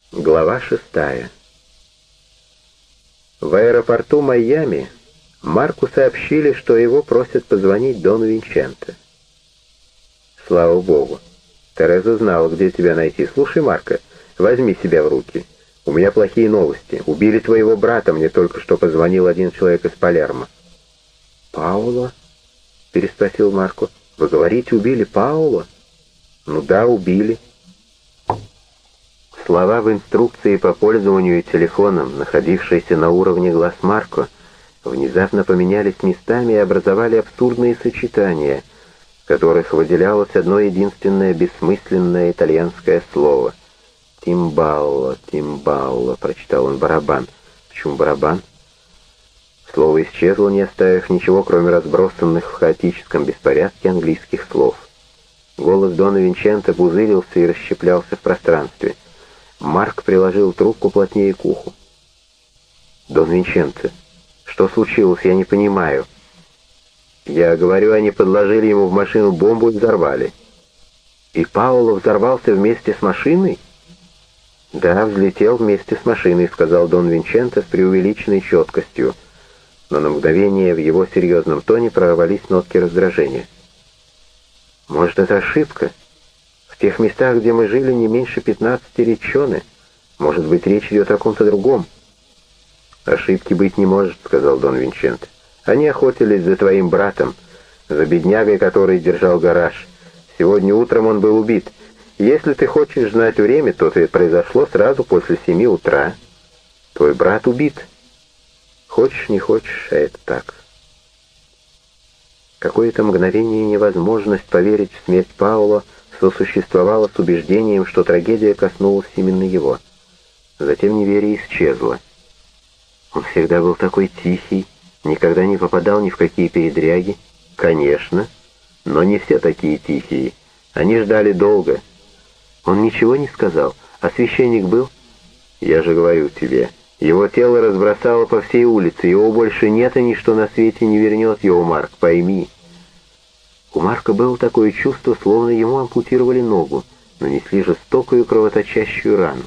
Глава 6. В аэропорту Майами Марку сообщили, что его просят позвонить Дону Винченто. Слава богу. Тереза знала, где тебя найти. Слушай, Марко, возьми себя в руки. У меня плохие новости. Убили твоего брата, мне только что позвонил один человек из Палермо. «Пауло?» — переспросил Марко. «Вы говорите, убили Пауло?» «Ну да, убили». Слова в инструкции по пользованию телефоном, находившиеся на уровне глаз Марко, внезапно поменялись местами и образовали абсурдные сочетания, в которых выделялось одно единственное бессмысленное итальянское слово. «Тимбалло, Тимбалло», — прочитал он. «Барабан». Почему барабан? Слово исчезло, не оставив ничего, кроме разбросанных в хаотическом беспорядке английских слов. Голос Дона Винченто пузырился и расщеплялся в пространстве. Марк приложил трубку плотнее к уху. «Дон Винченто, что случилось, я не понимаю». «Я говорю, они подложили ему в машину бомбу и взорвали». «И Пауло взорвался вместе с машиной?» «Да, взлетел вместе с машиной», — сказал Дон Винченто с преувеличенной четкостью, но на мгновение в его серьезном тоне прорвались нотки раздражения. «Может, это ошибка? В тех местах, где мы жили, не меньше 15 речоны. Может быть, речь идет о ком-то другом». «Ошибки быть не может», — сказал Дон Винченто. «Они охотились за твоим братом, за беднягой, который держал гараж. Сегодня утром он был убит. Если ты хочешь знать время, то это произошло сразу после 7 утра. Твой брат убит. Хочешь, не хочешь, а это так». Какое-то мгновение невозможность поверить в смерть Пауло сосуществовала с убеждением, что трагедия коснулась именно его. Затем неверие исчезло. Он всегда был такой тихий, никогда не попадал ни в какие передряги. Конечно, но не все такие тихие. Они ждали долго. Он ничего не сказал, а священник был? Я же говорю тебе, его тело разбросало по всей улице, его больше нет, и ничто на свете не вернет его, Марк, пойми. У Марка было такое чувство, словно ему ампутировали ногу, нанесли жестокую кровоточащую рану.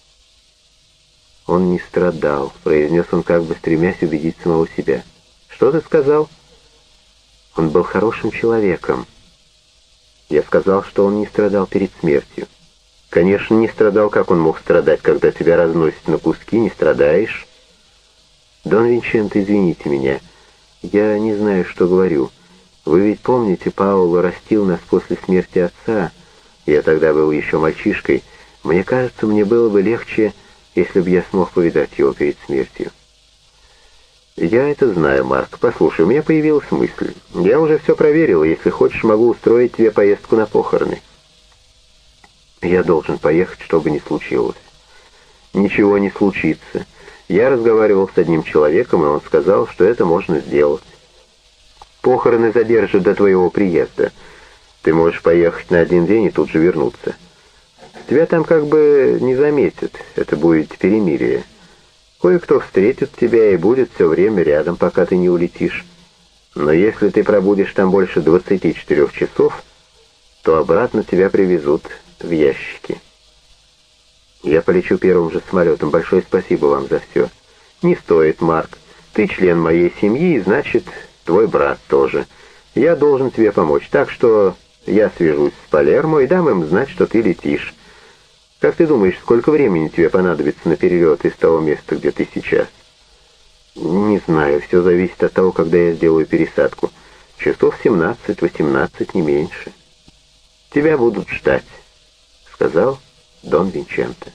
«Он не страдал», — произнес он, как бы стремясь убедить самого себя. «Что ты сказал?» «Он был хорошим человеком». «Я сказал, что он не страдал перед смертью». «Конечно, не страдал. Как он мог страдать, когда тебя разносят на куски? Не страдаешь?» «Дон Винченто, извините меня. Я не знаю, что говорю. Вы ведь помните, Пауло растил нас после смерти отца. Я тогда был еще мальчишкой. Мне кажется, мне было бы легче, если бы я смог повидать его перед смертью». «Я это знаю, Марк. Послушай, у меня появилась мысль. Я уже все проверил, и если хочешь, могу устроить тебе поездку на похороны». «Я должен поехать, что бы ни случилось». «Ничего не случится. Я разговаривал с одним человеком, и он сказал, что это можно сделать. Похороны задержат до твоего приезда. Ты можешь поехать на 1 день и тут же вернуться. Тебя там как бы не заметят, это будет перемирие. Кое-кто встретит тебя и будет все время рядом, пока ты не улетишь. Но если ты пробудешь там больше 24 часов, то обратно тебя привезут в ящике. Я полечу первым же самолетом. Большое спасибо вам за все». «Не стоит, Марк. Ты член моей семьи, и значит, твой брат тоже. Я должен тебе помочь, так что я свяжусь с Палермо и дам им знать, что ты летишь. Как ты думаешь, сколько времени тебе понадобится на перелет из того места, где ты сейчас?» «Не знаю, все зависит от того, когда я сделаю пересадку. Часов 17-18, не меньше». «Тебя будут ждать», — сказал Дон Винченто.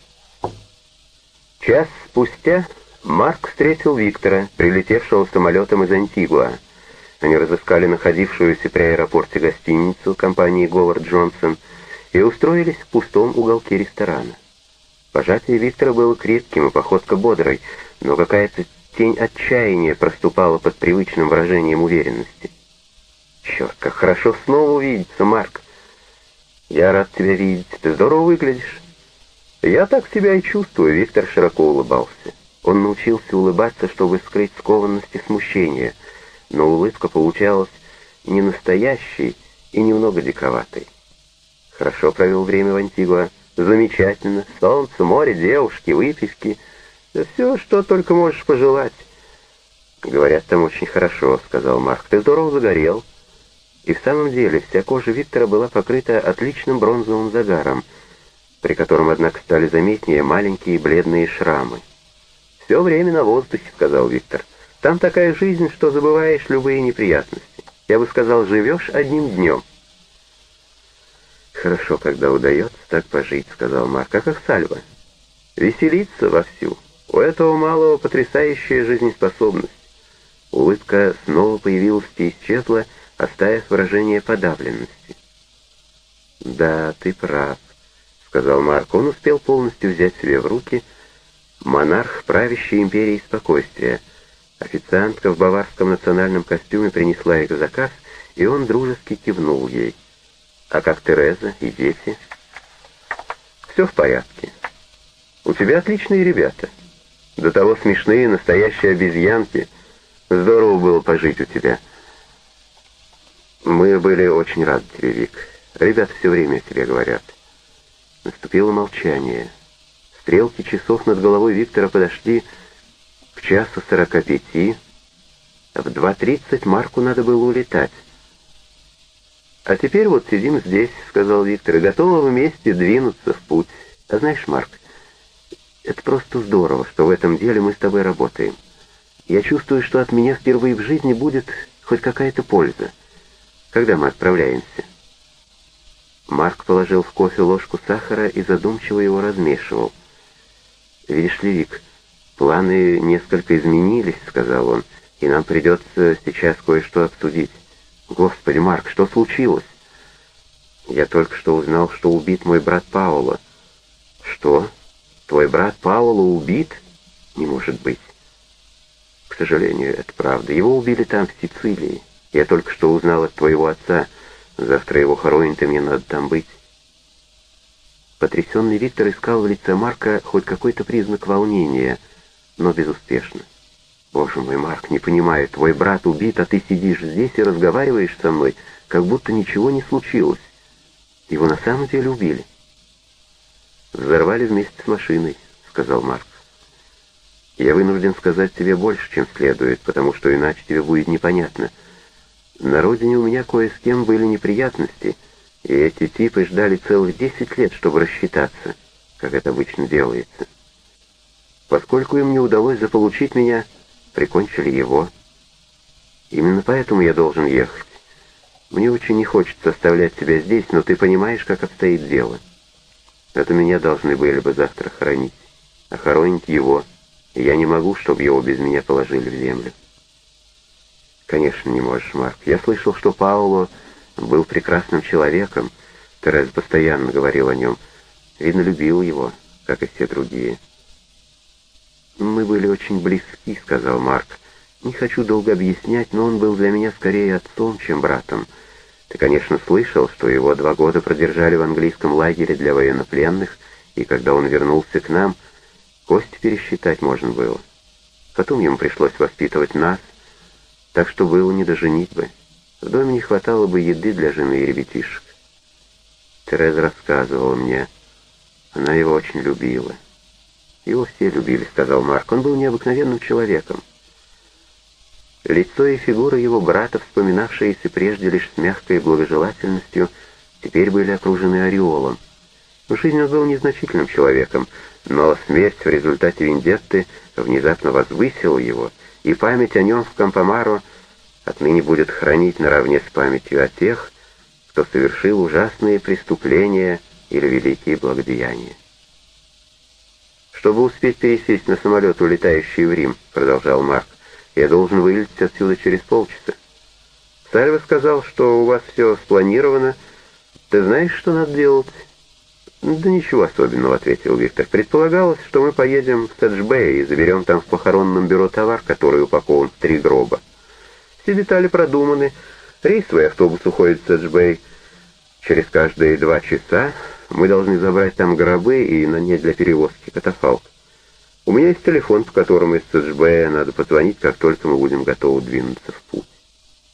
Час спустя Марк встретил Виктора, прилетевшего самолетом из Антигуа. Они разыскали находившуюся при аэропорте гостиницу компании Говард Джонсон и устроились в пустом уголке ресторана. Пожатие Виктора было крепким и походка бодрой, но какая-то тень отчаяния проступала под привычным выражением уверенности. «Черт, как хорошо снова увидеться, Марк!» «Я рад тебя видеть. Ты здорово выглядишь». «Я так себя и чувствую», — Виктор широко улыбался. Он научился улыбаться, чтобы скрыть скованность и смущение, но улыбка получалась не настоящей и немного диковатой. «Хорошо провел время в Антигуа?» Замечательно. Солнце, море, девушки, выпивки. Да все, что только можешь пожелать. Говорят, там очень хорошо, сказал Марк. Ты здорово загорел. И в самом деле вся кожа Виктора была покрыта отличным бронзовым загаром, при котором, однако, стали заметнее маленькие бледные шрамы. «Все время на воздухе», — сказал Виктор. «Там такая жизнь, что забываешь любые неприятности. Я бы сказал, живешь одним днем». «Хорошо, когда удается так пожить», — сказал Марк. «А как Сальва?» «Веселиться вовсю. У этого малого потрясающая жизнеспособность». Улыбка снова появилась и исчезла, оставив выражение подавленности. «Да, ты прав», — сказал Марк. Он успел полностью взять себя в руки. Монарх правящей империи спокойствия. Официантка в баварском национальном костюме принесла их заказ, и он дружески кивнул ей. «А как Тереза и дети?» «Все в порядке. У тебя отличные ребята. До того смешные, настоящие обезьянки. Здорово было пожить у тебя». «Мы были очень рады тебе, Вик. Ребята все время о тебе говорят». Наступило молчание. Стрелки часов над головой Виктора подошли к 1:45. В 2:30 Марку надо было улетать. «А теперь вот сидим здесь», — сказал Виктор, — «и готовы вместе двинуться в путь. А знаешь, Марк, это просто здорово, что в этом деле мы с тобой работаем. Я чувствую, что от меня впервые в жизни будет хоть какая-то польза. Когда мы отправляемся?» Марк положил в кофе ложку сахара и задумчиво его размешивал. «Видишь ли, Вик, планы несколько изменились», — сказал он, — «и нам придется сейчас кое-что обсудить». «Господи, Марк, что случилось?» «Я только что узнал, что убит мой брат Паоло». «Что? Твой брат Паоло убит? Не может быть». «К сожалению, это правда. Его убили там, в Сицилии. Я только что узнал от твоего отца. Завтра его хоронят, и мне надо там быть». Потрясенный Виктор искал в лице Марка хоть какой-то признак волнения, но безуспешно. «Боже мой, Марк, не понимаю, твой брат убит, а ты сидишь здесь и разговариваешь со мной, как будто ничего не случилось. Его на самом деле убили». «Взорвали вместе с машиной», — сказал Марк. «Я вынужден сказать тебе больше, чем следует, потому что иначе тебе будет непонятно. На родине у меня кое с кем были неприятности, и эти типы ждали целых 10 лет, чтобы рассчитаться, как это обычно делается. Поскольку им не удалось заполучить меня, прикончили его. Именно поэтому я должен ехать. Мне очень не хочется оставлять тебя здесь, но ты понимаешь, как обстоит дело. Это меня должны были бы завтра хоронить, а хоронить его, и я не могу, чтобы его без меня положили в землю». «Конечно, не можешь, Марк. Я слышал, что Паоло был прекрасным человеком. Тереза постоянно говорил о нем. Видно, любил его, как и все другие». «Мы были очень близки», — сказал Марк. «Не хочу долго объяснять, но он был для меня скорее отцом, чем братом. Ты, конечно, слышал, что его 2 года продержали в английском лагере для военнопленных, и когда он вернулся к нам, кости пересчитать можно было. Потом ему пришлось воспитывать нас, так что было не до женитьбы. В доме не хватало бы еды для жены и ребятишек. Тереза рассказывала мне. Она его очень любила». «Его все любили», — сказал Марк. «Он был необыкновенным человеком». Лицо и фигура его брата, вспоминавшиеся прежде лишь с мягкой благожелательностью, теперь были окружены ореолом. В жизни он был незначительным человеком, но смерть в результате вендетты внезапно возвысила его, и память о нем в Кампомаро отныне будет хранить наравне с памятью о тех, кто совершил ужасные преступления или великие благодеяния. «Чтобы успеть пересесть на самолет, улетающий в Рим», — продолжал Марк, — «я должен вылететь отсюда через полчаса. Сальва сказал, что у вас все спланировано. Ты знаешь, что надо делать?» «Да ничего особенного», — ответил Виктор. «Предполагалось, что мы поедем в Седж-Бэй и заберем там в похоронном бюро товар, который упакован в 3 гроба. Все детали продуманы. Рейсовый автобус уходит в Седж-Бэй через каждые 2 часа. Мы должны забрать там гробы и нанять для перевозки катафалк. У меня есть телефон, по которому из Седж-Бэя надо позвонить, как только мы будем готовы двинуться в путь».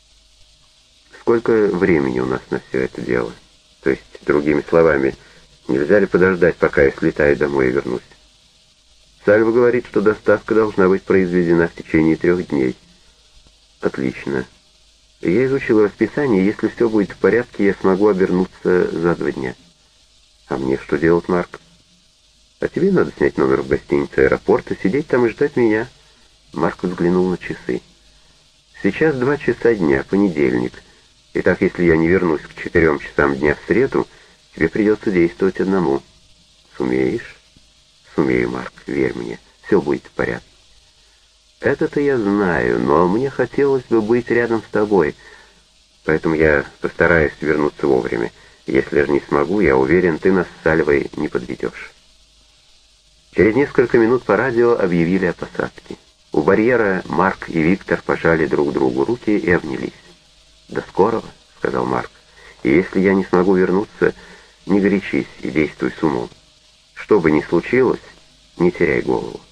«Сколько времени у нас на все это дело? То есть, другими словами, Нельзя ли подождать, пока я слетаю домой и вернусь? Сальва говорит, что доставка должна быть произведена в течение 3 дней. Отлично. Я изучил расписание, и если все будет в порядке, я смогу обернуться за 2 дня. А мне что делать, Марк? А тебе надо снять номер в гостинице аэропорта, сидеть там и ждать меня. Марк взглянул на часы. Сейчас 2 часа дня, понедельник. Итак, если я не вернусь к 4 часам дня в среду, тебе придется действовать одному. Сумеешь? Сумею, Марк, верь мне, все будет в порядке. Это-то я знаю, но мне хотелось бы быть рядом с тобой, поэтому я постараюсь вернуться вовремя. Если же не смогу, я уверен, ты нас с Сальвой не подведешь. Через несколько минут по радио объявили о посадке. У барьера Марк и Виктор пожали друг другу руки и обнялись. «До скорого», — сказал Марк. «И если я не смогу вернуться, не горячись и действуй с умом. Что бы ни случилось, не теряй голову».